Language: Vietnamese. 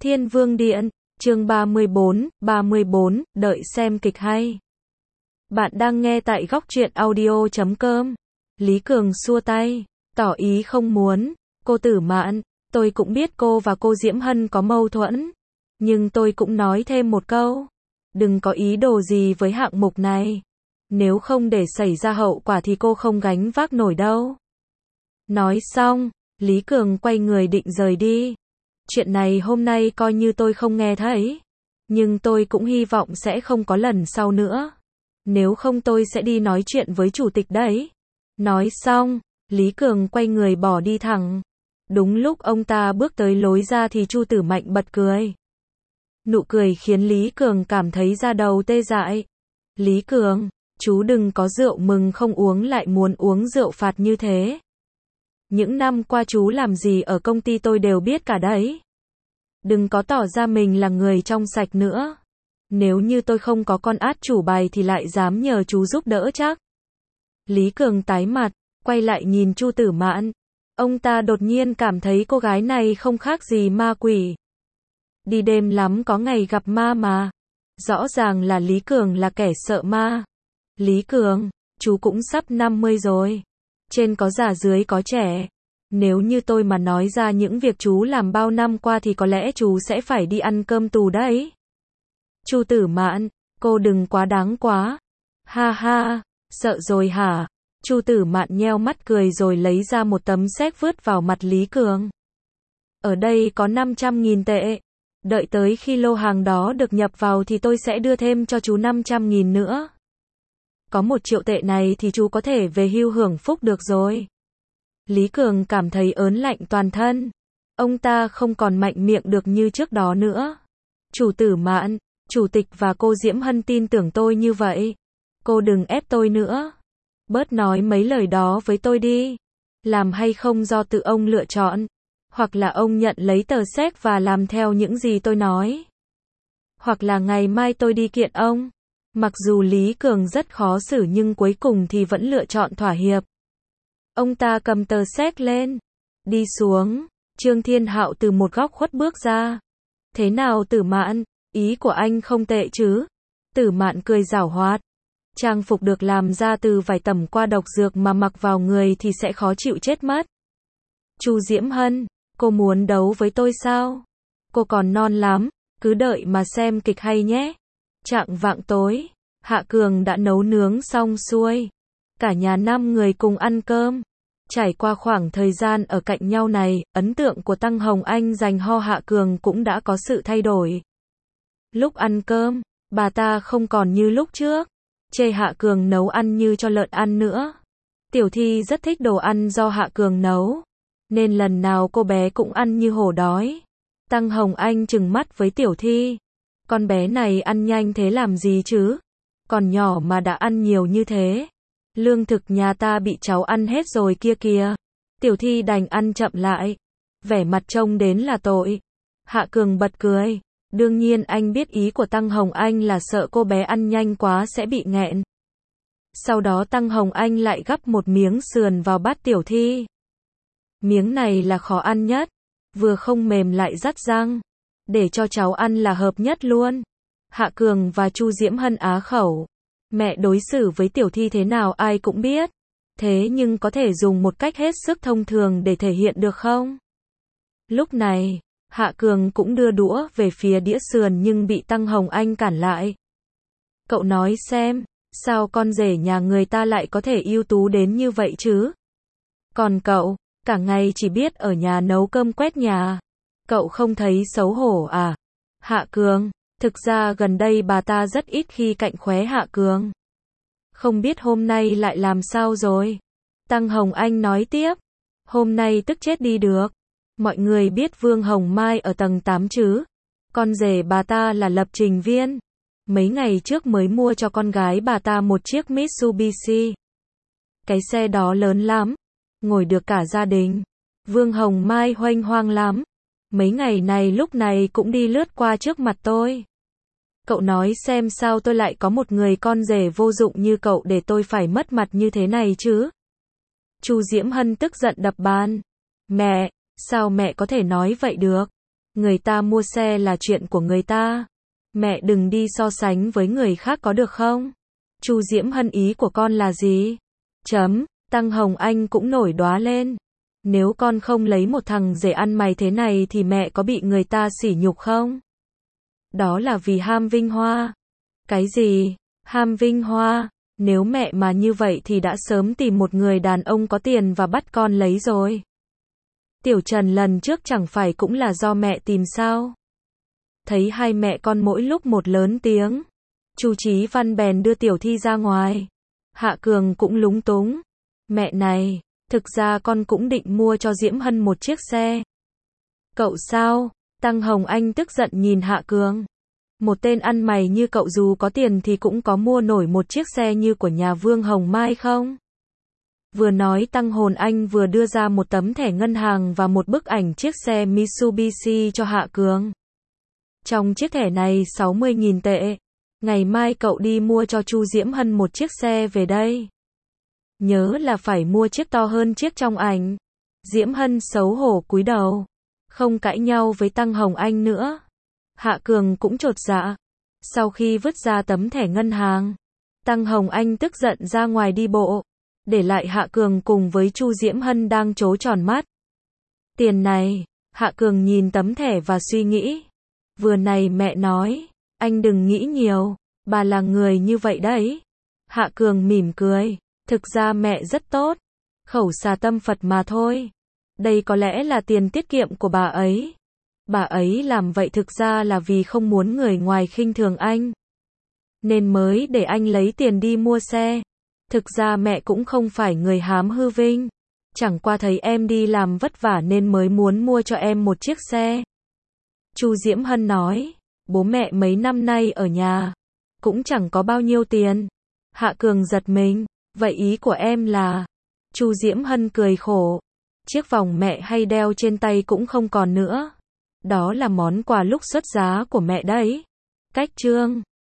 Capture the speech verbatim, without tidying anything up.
Thiên Vương Điện, chương ba mươi bốn, ba mươi bốn, đợi xem kịch hay. Bạn đang nghe tại góc truyện audio chấm com. Lý Cường xua tay, tỏ ý không muốn. Cô Tử Mạn, tôi cũng biết cô và cô Diễm Hân có mâu thuẫn. Nhưng tôi cũng nói thêm một câu. Đừng có ý đồ gì với hạng mục này. Nếu không để xảy ra hậu quả thì cô không gánh vác nổi đâu. Nói xong, Lý Cường quay người định rời đi. Chuyện này hôm nay coi như tôi không nghe thấy. Nhưng tôi cũng hy vọng sẽ không có lần sau nữa. Nếu không tôi sẽ đi nói chuyện với chủ tịch đấy. Nói xong, Lý Cường quay người bỏ đi thẳng. Đúng lúc ông ta bước tới lối ra thì Chu Tử Mạnh bật cười. Nụ cười khiến Lý Cường cảm thấy da đầu tê dại. Lý Cường, chú đừng có rượu mừng không uống lại muốn uống rượu phạt như thế. Những năm qua chú làm gì ở công ty tôi đều biết cả đấy. Đừng có tỏ ra mình là người trong sạch nữa. Nếu như tôi không có con át chủ bài thì lại dám nhờ chú giúp đỡ chắc. Lý Cường tái mặt, quay lại nhìn Chu Tử Mạn. Ông ta đột nhiên cảm thấy cô gái này không khác gì ma quỷ. Đi đêm lắm có ngày gặp ma mà. Rõ ràng là Lý Cường là kẻ sợ ma. Lý Cường, chú cũng sắp năm mươi rồi. Trên có già dưới có trẻ. Nếu như tôi mà nói ra những việc chú làm bao năm qua thì có lẽ chú sẽ phải đi ăn cơm tù đấy. Chu Tử Mạn, cô đừng quá đáng quá. Ha ha, sợ rồi hả? Chu Tử Mạn nheo mắt cười rồi lấy ra một tấm séc vứt vào mặt Lý Cường. Ở đây có năm trăm nghìn tệ. Đợi tới khi lô hàng đó được nhập vào thì tôi sẽ đưa thêm cho chú năm trăm nghìn nữa. Có một triệu tệ này thì chú có thể về hưu hưởng phúc được rồi. Lý Cường cảm thấy ớn lạnh toàn thân. Ông ta không còn mạnh miệng được như trước đó nữa. Chủ Tử Mạn, chủ tịch và cô Diễm Hân tin tưởng tôi như vậy. Cô đừng ép tôi nữa. Bớt nói mấy lời đó với tôi đi. Làm hay không do tự ông lựa chọn. Hoặc là ông nhận lấy tờ séc và làm theo những gì tôi nói. Hoặc là ngày mai tôi đi kiện ông. Mặc dù Lý Cường rất khó xử nhưng cuối cùng thì vẫn lựa chọn thỏa hiệp. Ông ta cầm tờ séc lên. Đi xuống. Trương Thiên Hạo từ một góc khuất bước ra. Thế nào Tử Mạn, ý của anh không tệ chứ? Tử Mạn cười giảo hoạt. Trang phục được làm ra từ vải tẩm qua độc dược mà mặc vào người thì sẽ khó chịu chết mất. Chu Diễm Hân, cô muốn đấu với tôi sao? Cô còn non lắm, cứ đợi mà xem kịch hay nhé. Chạng vạng tối, Hạ Cường đã nấu nướng xong xuôi. Cả nhà năm người cùng ăn cơm. Trải qua khoảng thời gian ở cạnh nhau này, ấn tượng của Tăng Hồng Anh dành ho Hạ Cường cũng đã có sự thay đổi. Lúc ăn cơm, bà ta không còn như lúc trước. Chê Hạ Cường nấu ăn như cho lợn ăn nữa. Tiểu Thi rất thích đồ ăn do Hạ Cường nấu. Nên lần nào cô bé cũng ăn như hổ đói. Tăng Hồng Anh trừng mắt với Tiểu Thi. Con bé này ăn nhanh thế làm gì chứ? Còn nhỏ mà đã ăn nhiều như thế. Lương thực nhà ta bị cháu ăn hết rồi kia kìa. Tiểu Thi đành ăn chậm lại. Vẻ mặt trông đến là tội. Hạ Cường bật cười. Đương nhiên anh biết ý của Tăng Hồng Anh là sợ cô bé ăn nhanh quá sẽ bị nghẹn. Sau đó Tăng Hồng Anh lại gắp một miếng sườn vào bát Tiểu Thi. Miếng này là khó ăn nhất. Vừa không mềm lại rắt răng. Để cho cháu ăn là hợp nhất luôn. Hạ Cường và Chu Diễm Hân á khẩu. Mẹ đối xử với Tiểu Thi thế nào ai cũng biết. Thế nhưng có thể dùng một cách hết sức thông thường để thể hiện được không? Lúc này, Hạ Cường cũng đưa đũa về phía đĩa sườn nhưng bị Tăng Hồng Anh cản lại. Cậu nói xem, sao con rể nhà người ta lại có thể ưu tú đến như vậy chứ? Còn cậu, cả ngày chỉ biết ở nhà nấu cơm quét nhà. Cậu không thấy xấu hổ à? Hạ Cường, thực ra gần đây bà ta rất ít khi cạnh khóe Hạ Cường. Không biết hôm nay lại làm sao rồi? Tăng Hồng Anh nói tiếp. Hôm nay tức chết đi được. Mọi người biết Vương Hồng Mai ở tầng tám chứ? Con rể bà ta là lập trình viên. Mấy ngày trước mới mua cho con gái bà ta một chiếc Mitsubishi. Cái xe đó lớn lắm. Ngồi được cả gia đình. Vương Hồng Mai hoanh hoang lắm. Mấy ngày này lúc này cũng đi lướt qua trước mặt tôi. Cậu nói xem sao tôi lại có một người con rể vô dụng như cậu để tôi phải mất mặt như thế này chứ? Chu Diễm Hân tức giận đập bàn. Mẹ, sao mẹ có thể nói vậy được? Người ta mua xe là chuyện của người ta. Mẹ đừng đi so sánh với người khác có được không? Chu Diễm Hân ý của con là gì? Chấm, Tăng Hồng Anh cũng nổi đoá lên. Nếu con không lấy một thằng rể ăn mày thế này thì mẹ có bị người ta sỉ nhục không? Đó là vì ham vinh hoa. Cái gì? Ham vinh hoa? Nếu mẹ mà như vậy thì đã sớm tìm một người đàn ông có tiền và bắt con lấy rồi. Tiểu Trần lần trước chẳng phải cũng là do mẹ tìm sao? Thấy hai mẹ con mỗi lúc một lớn tiếng, Chu Chí Văn bèn đưa Tiểu Thi ra ngoài. Hạ Cường cũng lúng túng. Mẹ này, thực ra con cũng định mua cho Diễm Hân một chiếc xe. Cậu sao? Tăng Hồng Anh tức giận nhìn Hạ Cường. Một tên ăn mày như cậu dù có tiền thì cũng có mua nổi một chiếc xe như của nhà Vương Hồng Mai không? Vừa nói Tăng Hồn Anh vừa đưa ra một tấm thẻ ngân hàng và một bức ảnh chiếc xe Mitsubishi cho Hạ Cường. Trong chiếc thẻ này sáu mươi nghìn tệ. Ngày mai cậu đi mua cho Chu Diễm Hân một chiếc xe về đây. Nhớ là phải mua chiếc to hơn chiếc trong ảnh. Diễm Hân xấu hổ cúi đầu. Không cãi nhau với Tăng Hồng Anh nữa. Hạ Cường cũng chột dạ. Sau khi vứt ra tấm thẻ ngân hàng, Tăng Hồng Anh tức giận ra ngoài đi bộ. Để lại Hạ Cường cùng với Chu Diễm Hân đang trố tròn mắt. Tiền này, Hạ Cường nhìn tấm thẻ và suy nghĩ. Vừa này mẹ nói, anh đừng nghĩ nhiều, bà là người như vậy đấy. Hạ Cường mỉm cười, thực ra mẹ rất tốt, khẩu xà tâm Phật mà thôi. Đây có lẽ là tiền tiết kiệm của bà ấy. Bà ấy làm vậy thực ra là vì không muốn người ngoài khinh thường anh, nên mới để anh lấy tiền đi mua xe. Thực ra mẹ cũng không phải người hám hư vinh, chẳng qua thấy em đi làm vất vả nên mới muốn mua cho em một chiếc xe. Chu Diễm Hân nói, bố mẹ mấy năm nay ở nhà cũng chẳng có bao nhiêu tiền. Hạ Cường giật mình, vậy ý của em là? Chu Diễm Hân cười khổ, chiếc vòng mẹ hay đeo trên tay cũng không còn nữa. Đó là món quà lúc xuất giá của mẹ đấy. Cách chương